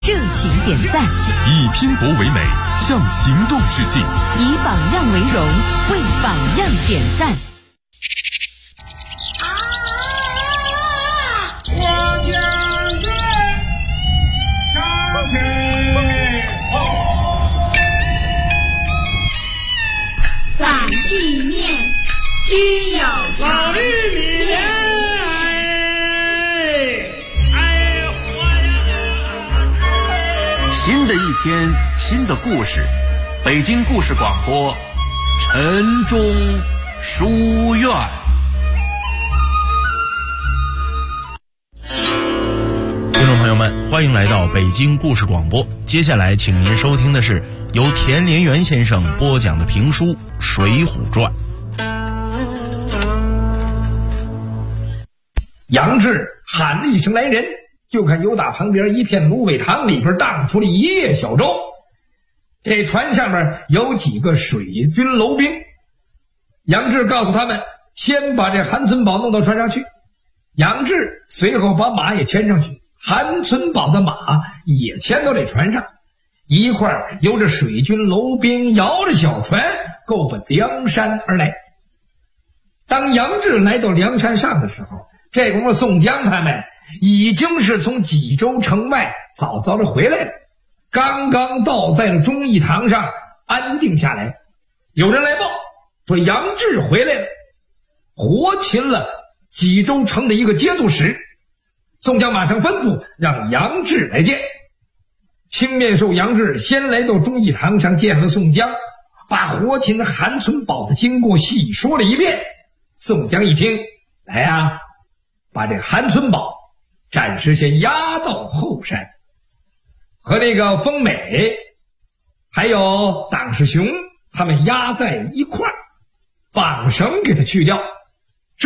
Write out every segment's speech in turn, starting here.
热情点赞， 以拼搏为美，向行动致敬； 以榜样为荣，为榜样点赞。 我将军上阵反地面须有老玉米莲， 新的一天，新的故事。北京故事广播，晨钟书院。 听众朋友们，欢迎来到北京故事广播。接下来，请您收听的是由田连元先生播讲的评书《水浒传》。 杨志喊了一声来人，就看由打旁边一片芦苇塘里边荡出了一叶小舟。这船上面有几个水军楼兵。杨志告诉他们，先把这韩存宝弄到船上去。杨志随后把马也牵上去，韩存宝的马也牵到这船上，一会儿由着水军楼兵摇着小船够奔梁山而来。当杨志来到梁山上的时候，这功夫宋江他们已经是从济州城外早早的回来了，刚刚到在了忠义堂上安定下来。有人来报说杨志回来了，活擒了济州城的一个节度使。宋江马上吩咐让杨志来见。青面兽杨志先来到忠义堂上见了宋江，把活擒韩存宝的经过细说了一遍。宋江一听，来呀，把这韩存宝暂时先押到后山，和那个风美还有党世雄他们押在一块儿，绑绳给他去掉。是。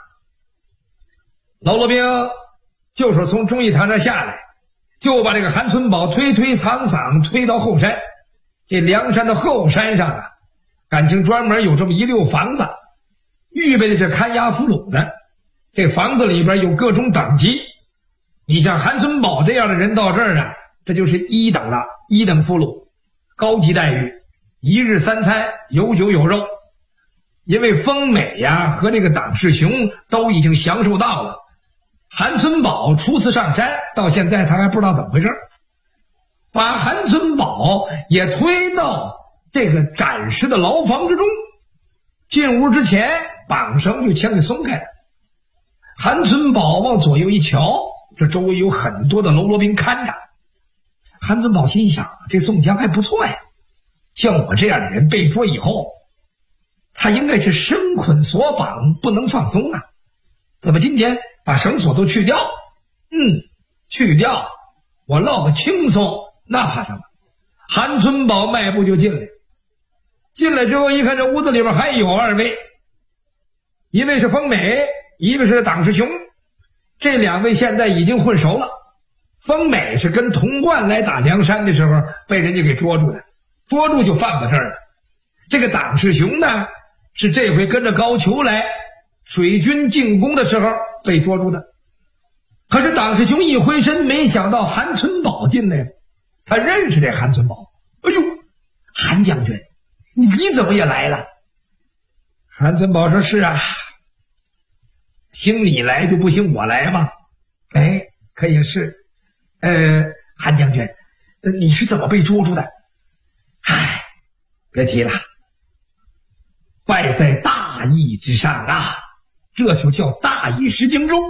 喽啰兵就是从忠义堂上下来，就把这个韩存宝推搡搡推到后山。这梁山的后山上啊，感情专门有这么一溜房子，预备的是看押俘虏的。这房子里边有各种等级，你像韩存宝这样的人到这儿啊，这就是一等了，一等俘虏，高级待遇，一日三餐，有酒有肉。因为风美呀和这个党世雄都已经享受到了，韩存宝初次上山到现在他还不知道怎么回事，把韩存宝也推到这个暂时的牢房之中。进屋之前，绑绳就先给松开了。韩存宝往左右一瞧，这周围有很多的喽啰兵看着。韩存宝心想，这宋江还不错呀，像我这样的人被捉以后，他应该是绳捆索绑，不能放松啊，怎么今天把绳索都去掉？去掉，我落个轻松，那怕什么？韩存宝迈步就进来。进来之后一看，这屋子里边还有二位，一位是风美，一位是党世雄。这两位现在已经混熟了。风美是跟童贯来打梁山的时候被人家给捉住的，捉住就放在这儿了。这个党世雄呢，是这回跟着高俅来水军进攻的时候被捉住的。可是党世雄一回身，没想到韩存宝进来了，他认识这韩存宝。哎呦，韩将军，你怎么也来了？韩存宝说，是啊，兴你来就不兴我来吗？哎，可也是。韩将军，你是怎么被捉住的？唉，别提了，败在大义之上啊，这就叫大意失荆州。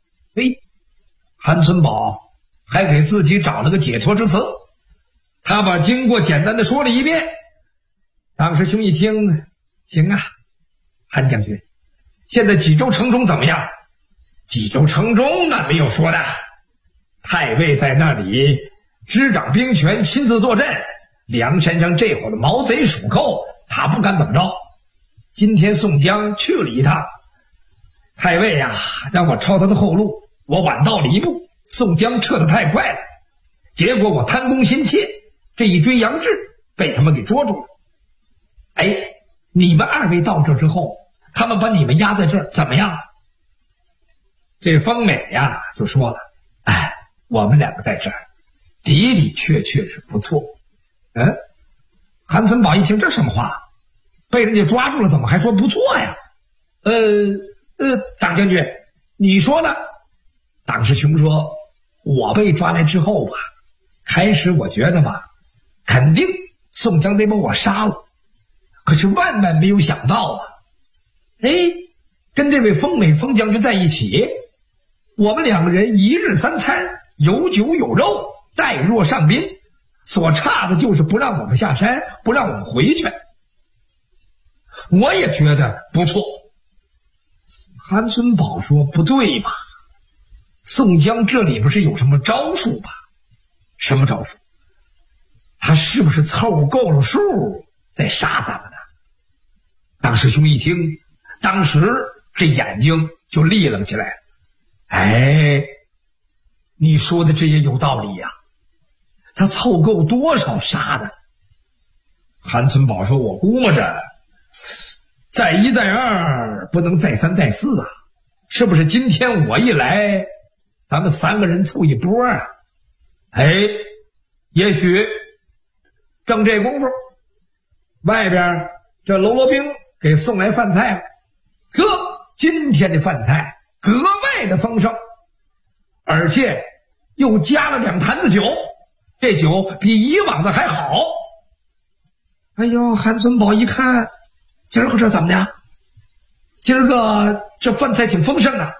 韩存宝还给自己找了个解脱之词，他把经过简单的说了一遍。党师兄一听，行啊，韩将军，现在济州城中怎么样？济州城中那没有说的，太尉在那里执掌兵权，亲自坐镇，梁山上这伙的毛贼鼠寇他不敢怎么着。今天宋江去了一趟，太尉呀让我抄他的后路，我晚到了一步，宋江撤得太快了，结果我贪功心切，这一追杨志被他们给捉住了。哎，你们二位到这之后，他们把你们压在这儿怎么样？这风美呀就说了，哎，我们两个在这儿， 的确是不错。韩存宝一听，这什么话？被人家抓住了，怎么还说不错呀？党将军，你说呢？党师兄说，我被抓来之后吧，开始我觉得吧，肯定宋江得把我杀了，可是万万没有想到啊，跟这位丰美丰将军在一起，我们两个人一日三餐有酒有肉，待若上宾，所差的就是不让我们下山，不让我们回去。我也觉得不错。韩存宝说，不对吧？宋江这里边是有什么招数吧？什么招数？他是不是凑够了数再杀咱们呢？党师兄一听，当时这眼睛就立了起来。你说的这也有道理呀。他凑够多少杀的？韩存宝说，我估摸着再一再二，不能再三再四啊！是不是今天我一来，咱们三个人凑一波啊？也许正这功夫，外边这喽啰兵给送来饭菜了。今天的饭菜格外的丰盛，而且又加了2坛子酒，这酒比以往的还好。韩存宝一看，今儿个这怎么的？今儿个这饭菜挺丰盛啊！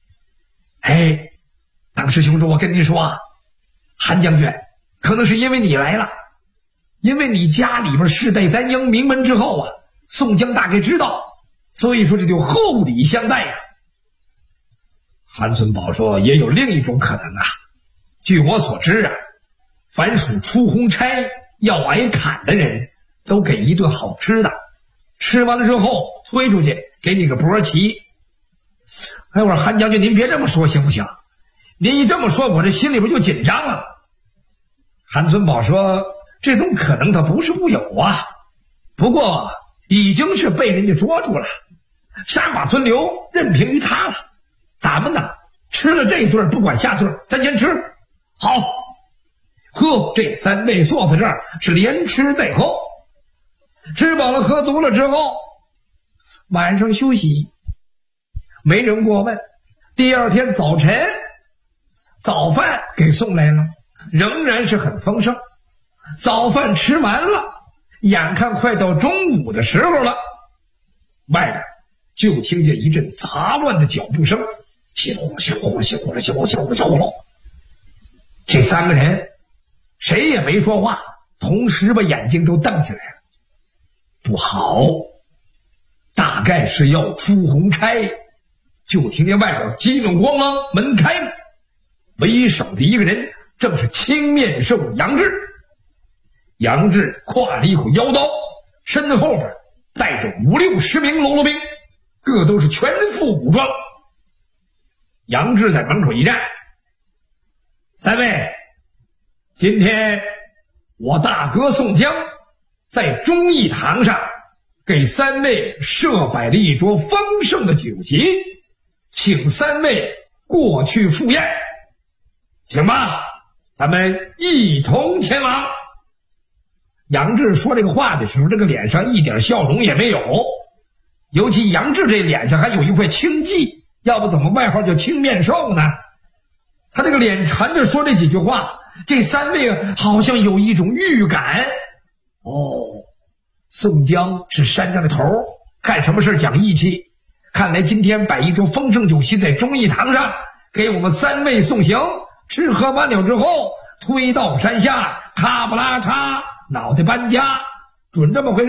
党师兄说，我跟您说啊，韩将军，可能是因为你来了，因为你家里边世代簪缨名门之后啊，宋江大概知道，所以说这就厚礼相待呀。韩存宝说，也有另一种可能啊。据我所知啊，凡属出红差要挨砍的人，都给一顿好吃的，吃完了之后推出去，给你个钵旗。我说韩将军，您别这么说行不行？您一这么说，我这心里边就紧张了。韩存宝说，这种可能他不是不有啊，不过已经是被人家捉住了，杀马存留，任凭于他了。咱们呢，吃了这一顿不管下顿，咱先吃。好，这3位坐在这儿是连吃再喝，吃饱了喝足了之后，晚上休息，没人过问。第二天早晨，早饭给送来了，仍然是很丰盛。早饭吃完了，眼看快到中午的时候了，外边就听见一阵杂乱的脚步声，咻呼咻呼咻呼咻呼咻呼咻呼。这3个人谁也没说话，同时把眼睛都瞪起来了。不好，大概是要出红差。就听见外边叽里咣啷，门开了，为首的一个人正是青面兽杨志。杨志挎了一口腰刀，身后边带着5、60名喽啰兵，各都是全副武装。杨志在门口一站：3位，今天我大哥宋江在忠义堂上给3位设摆了一桌丰盛的酒席，请3位过去赴宴，请吧，咱们一同前往。杨志说这个话的时候，这个脸上一点笑容也没有，尤其杨志这脸上还有一块青迹，要不怎么外号叫青面兽呢？他这个脸缠着说这几句话，这3位好像有一种预感。宋江是山上的头，干什么事讲义气，看来今天摆一桌丰盛酒席在忠义堂上，给我们3位送行。吃喝完了之后，推到山下，咔不拉嚓，脑袋搬家，准这么回事。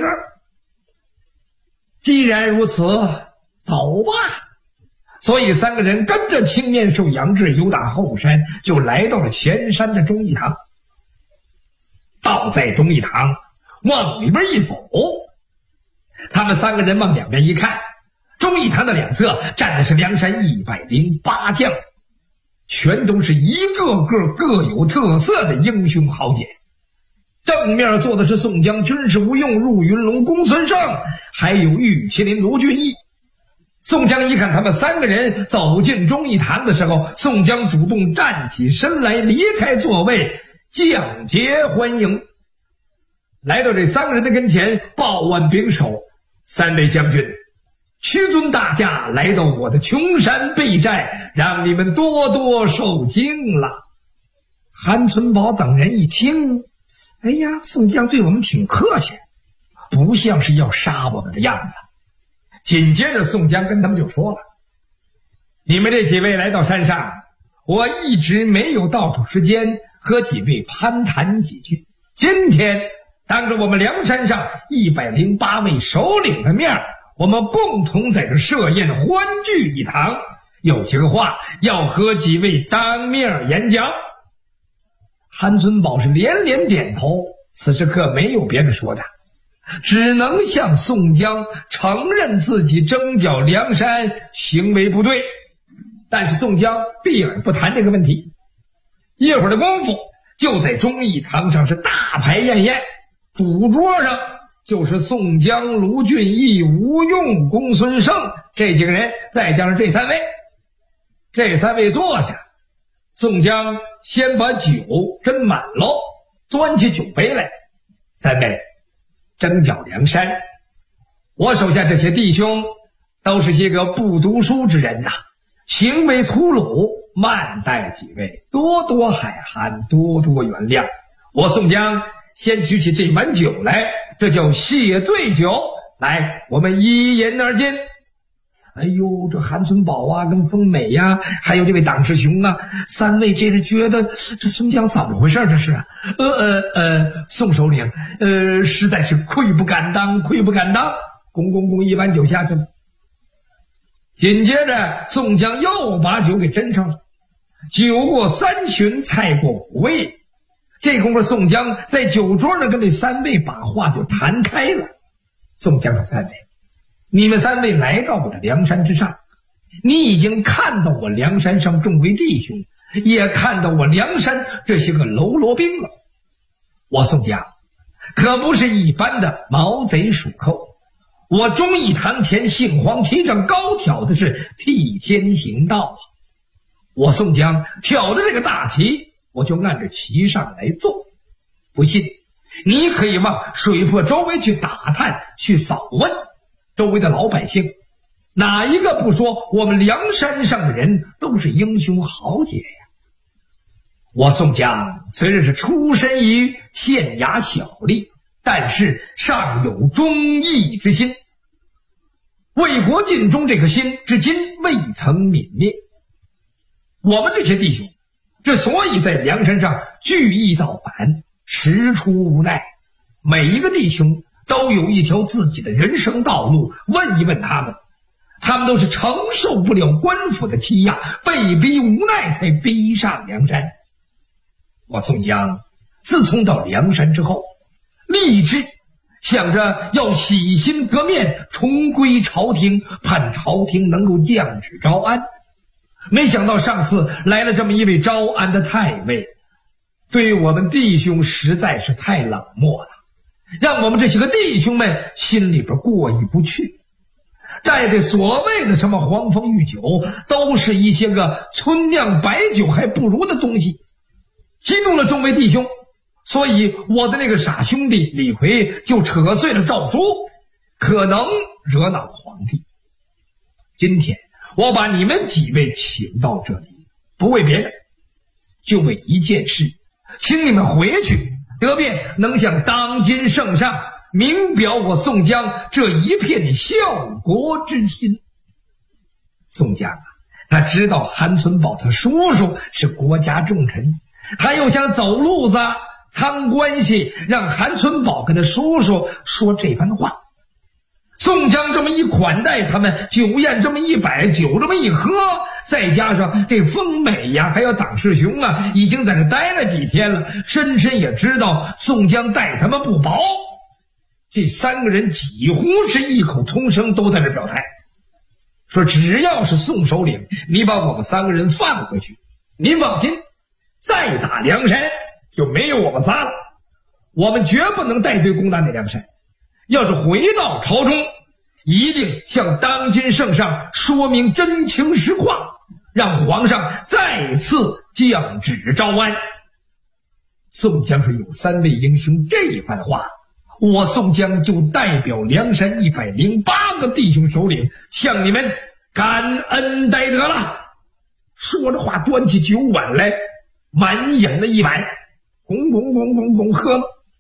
既然如此，走吧。所以3个人跟着青面兽杨志由打后山，就来到了前山的忠义堂。到在忠义堂，往里边一走，他们3个人往两边一看，忠义堂的两侧站的是梁山108将，全都是一个个各有特色的英雄豪杰。正面坐的是宋江、军师吴用、入云龙、公孙胜，还有玉麒麟卢俊义。宋江一看他们3个人走进忠义堂的时候，宋江主动站起身来，离开座位， 将节欢迎。来到这3个人的跟前，报完禀首：3位将军，屈尊大驾来到我的穷山备寨，让你们多多受惊了。韩存宝等人一听，哎呀，宋江对我们挺客气，不像是要杀我们的样子。紧接着宋江跟他们就说了：你们这几位来到山上，我一直没有倒出时间和几位攀谈几句，今天当着我们梁山上108位首领的面，我们共同在这设宴欢聚一堂，有些个话要和几位当面演讲。韩存宝是连连点头，此时可没有别的说的，只能向宋江承认自己征剿梁山行为不对。但是宋江避而不谈这个问题。一会儿的功夫，就在忠义堂上是大排宴宴，主桌上就是宋江、卢俊义、吴用、公孙胜这几个人，再加上这3位。这3位坐下，宋江先把酒斟满喽，端起酒杯来。3位，征剿梁山，我手下这些弟兄都是些个不读书之人呐，行为粗鲁，慢待几位，多多海涵，多多原谅。我宋江先举起这碗酒来，这叫谢罪酒。来，我们一饮而尽。哎呦，这韩存宝啊，跟风美呀，还有这位党师兄啊，3位这是觉得这宋江怎么回事？这是宋首领，实在是愧不敢当，愧不敢当。恭一碗酒下去了。紧接着宋江又把酒给斟上了，酒过3巡，菜过5味。这功夫宋江在酒桌上跟这3位把话就谈开了。宋江的3位，你们3位来到我的梁山之上，你已经看到我梁山上众位弟兄，也看到我梁山这些个喽啰兵了。我宋江可不是一般的毛贼鼠寇，我忠义堂前杏黄旗上高挑的是替天行道啊！我宋江挑着这个大旗，我就按着旗上来做。不信你可以往水泊周围去打探，去扫问周围的老百姓，哪一个不说我们梁山上的人都是英雄豪杰呀？我宋江虽然是出身于县衙小吏，但是尚有忠义之心，为国尽忠这颗心至今未曾泯灭。我们这些弟兄之所以在梁山上聚义造反，实出无奈。每一个弟兄都有一条自己的人生道路，问一问他们，他们都是承受不了官府的欺压，被逼无奈才逼上梁山。我宋江自从到梁山之后，立志想着要洗心革面，重归朝廷，盼朝廷能够降旨招安。没想到上次来了这么一位招安的太尉，对我们弟兄实在是太冷漠了，让我们这些个弟兄们心里边过意不去。带的所谓的什么黄蜂御酒，都是一些个村酿白酒还不如的东西，激怒了众位弟兄。所以我的那个傻兄弟李逵就扯碎了诏书，可能惹恼了皇帝。今天我把你们几位请到这里，不为别的，就为一件事，请你们回去，得便能向当今圣上明表我宋江这一片效国之心。宋江啊，他知道韩存宝他叔叔是国家重臣，他又想走路子趟关系，让韩存宝跟他叔叔说这番话。宋江这么一款待他们，酒宴这么一摆，酒这么一喝，再加上这风美呀，还有党师兄啊，已经在这待了几天了，深深也知道宋江待他们不薄。这3个人几乎是异口同声都在这表态，说只要是宋首领，你把我们3个人放回去，您放心，再打梁山就没有我们仨了，我们绝不能带队攻打那梁山。要是回到朝中，一定向当今圣上说明真情实话，让皇上再次降旨招安。 宋江说有3位英雄这番话，我宋江就代表梁山108个弟兄首领向你们感恩戴德了。说着话，端起酒碗来，满饮了一碗，咣咣咣咣咣喝了。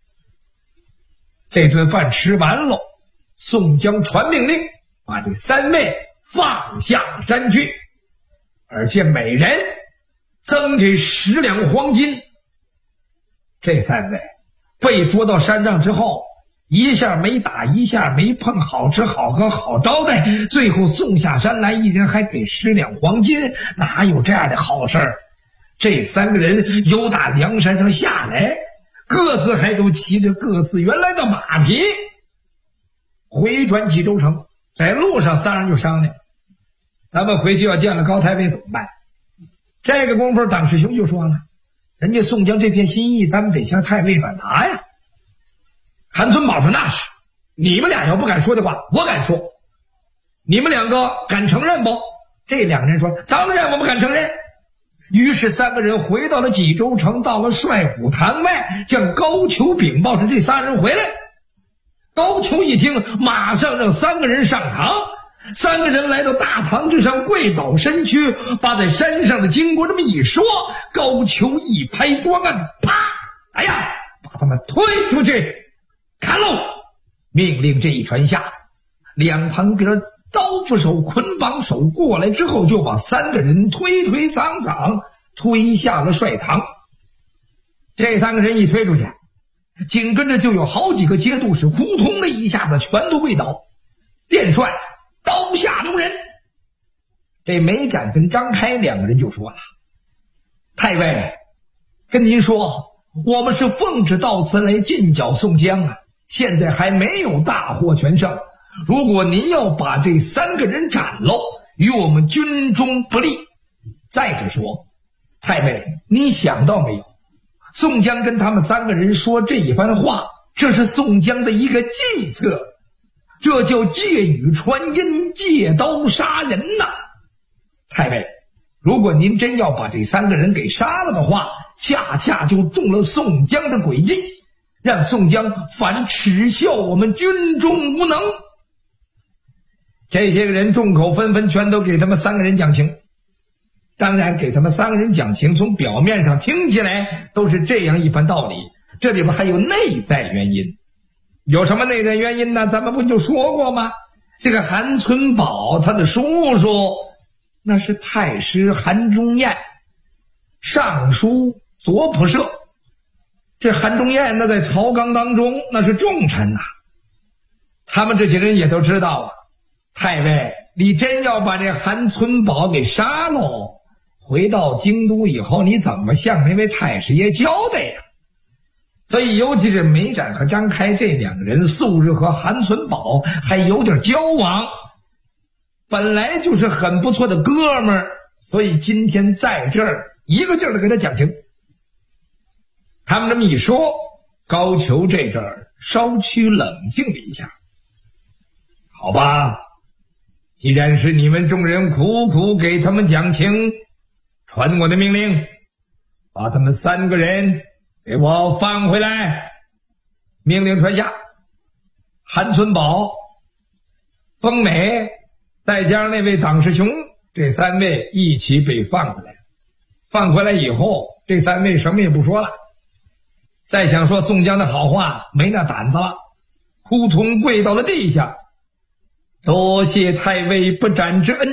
这顿饭吃完了，宋江传命令，把这3位放下山去，而且每人赠给10两黄金。这3位被捉到山上之后，一下没打，一下没碰，好吃好喝好招待，最后送下山来，一人还给10两黄金，哪有这样的好事儿？这3个人由打梁山上下来，各自还都骑着各自原来的马匹，回转济州城。在路上3人就商量，咱们回去要见了高太尉怎么办？这个功夫党师兄就说了，人家宋江这片心意，咱们得向太尉转达呀。韩存宝说那是，你们俩要不敢说的话，我敢说。你们2个敢承认不？这2个人说当然我们敢承认。于是3个人回到了济州城，到了帅府堂外，向高俅禀报说这3人回来。高俅一听，马上让3个人上堂。3个人来到大堂之上，跪倒身躯，把在山上的经过这么一说，高俅一拍桌案，啪！哎呀，把他们推出去砍喽！命令这一传下，两旁边刀斧手、捆绑手过来之后，就把3个人推推搡搡推下了帅堂。这3个人一推出去，紧跟着就有好几个节度使扑通的一下子全都跪倒。殿帅刀下留人。这梅展跟张开2个人就说了，太尉，跟您说，我们是奉旨到此来进剿宋江啊，现在还没有大获全胜。如果您要把这3个人斩了，与我们军中不利。再者说，太尉，你想到没有，宋江跟他们3个人说这一番话，这是宋江的一个计策，这叫借雨传音，借刀杀人呐。太尉，如果您真要把这3个人给杀了的话，恰恰就中了宋江的诡计，让宋江反耻笑我们军中无能。这些个人众口纷纷，全都给他们3个人讲情。当然给他们3个人讲情，从表面上听起来都是这样一番道理，这里边还有内在原因。有什么内在原因呢？咱们不就说过吗？这个韩存宝他的叔叔那是太师韩忠彦，尚书左仆射。这韩忠彦那在曹纲当中那是重臣呐，他们这些人也都知道啊。太尉，你真要把这韩存宝给杀喽，回到京都以后，你怎么向那位太师爷交代呀？所以尤其是梅展和张开这2个人素日和韩存宝还有点交往，本来就是很不错的哥们儿，所以今天在这儿一个劲儿的给他讲情。他们这么一说，高俅这阵儿稍趋冷静了一下。好吧，既然是你们众人苦苦给他们讲情，传我的命令，把他们3个人给我放回来。命令传下，韩存宝、风美再加上那位党师兄，这3位一起被放回来。放回来以后，这3位什么也不说了，再想说宋江的好话没那胆子了，扑通跪到了地下，多谢太尉不斩之恩。